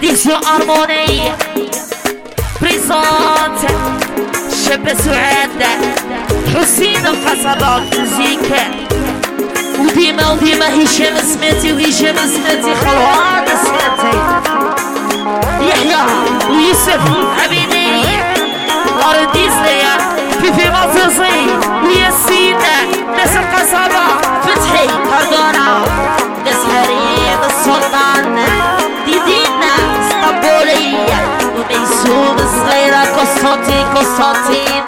ديسيو ارموني بريزونت شاب سعاد حسين القصبة مزيكا وديما هشام سماتي وهشام سماتي خلوان سماتي يحيى ويوسف عبيدي غارديز ليا في مصيصي وياسين ناس القصبة فتحي هردونا ناس حريم السلطان ديدينا اسطنبولية وميسوم الصغيرة قسطنطين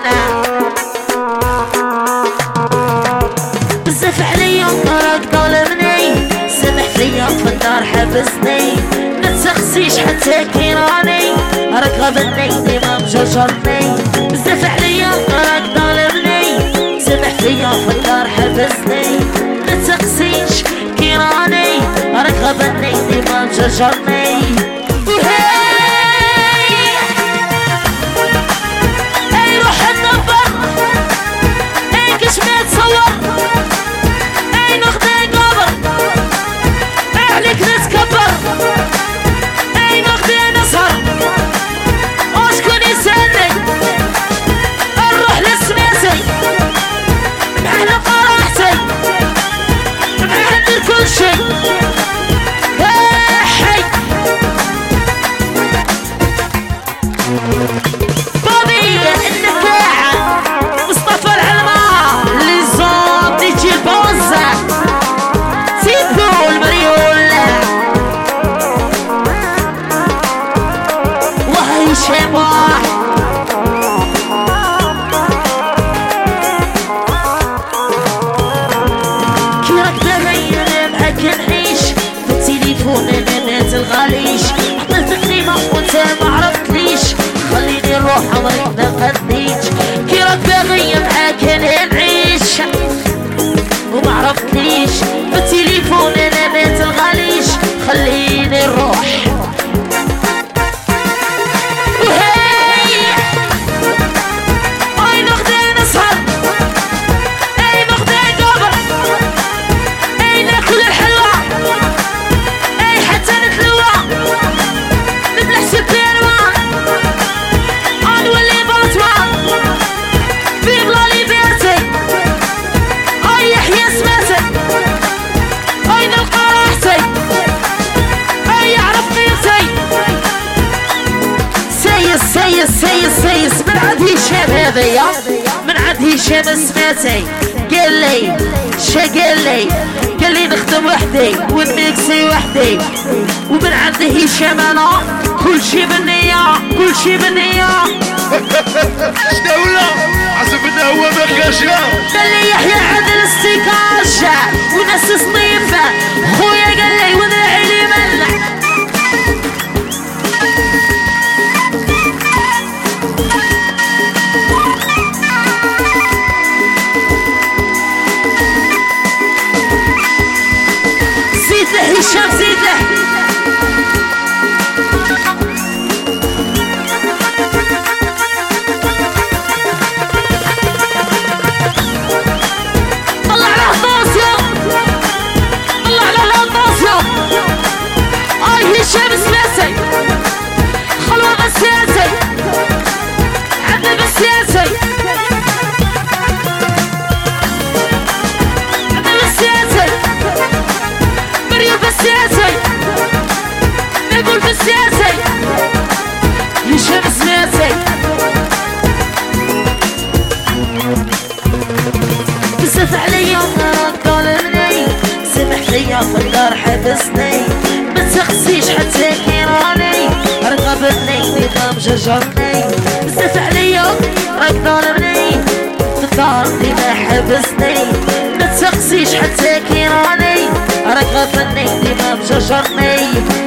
بزاف عليا راك ظالمني سامح فيا في الدار حبسني متسخسيش حتى كيراني راك غبني ديما مجرجرني بزاف عليا راك ظالمني سامح فيا في الدار حبسني متسخسيش كيراني راك غبني ديما مجرجرني اي روح النبر اي كش ما تصور اي ناخدي قبر اي عليك نتكبر اي ناخدي نسهر وشكون يسالني نروح لسميتي معنا قراحتي معنا ندير كل شي حي بابي النكاعة مصطفى العلماء اللي زوم تيجي البوزة سيدو المريول وهي شيماح كي راك تغير معاك نعيش في التليفون انا الغاليش عطيتك كلمة وانت ما عرفتليش خليني نروح عمرك ما قديش كي راك باغي معاك انا نعيش وما عرفتليش في التليفون انا مات الغاليش خليني نروح اي ناخدي نسهر اي ناخدي قبر اي ناكل الحلوى اي حتى نتلوى نبلع سبيروان نولي بطمان في بلا ليبرتي اي يحيى سماتي اي نلقى راحتي اي يعرف قيمتي سيس من عند هشام هذيا من عند هشام سماتي قال لي نخدم وحدي ونميكسي وحدي ومن عند هشام انا كل شي بالنية شدولة حسب انه هو مكاشة قال لي يحيى عدل السكاشة وناس صنيفة خويا قال لي وذاعي لي ملح زيد له هشام زيد له هشام سماسي خلوة بالسياسي عدل بالسياسي عدل بالسياسي مريم بالسياسي نقول بالسياسي هشام سماسي بزاف عليا راك ظالمني سامح فيا في الدار حبسني متسخسيش حتى كيراني راك غبني ديما مجرجرني بزاف عليا راك ظالمني في الدار ديما حبسني متسخسيش حتى كيراني راك غبني ديما مجرجرني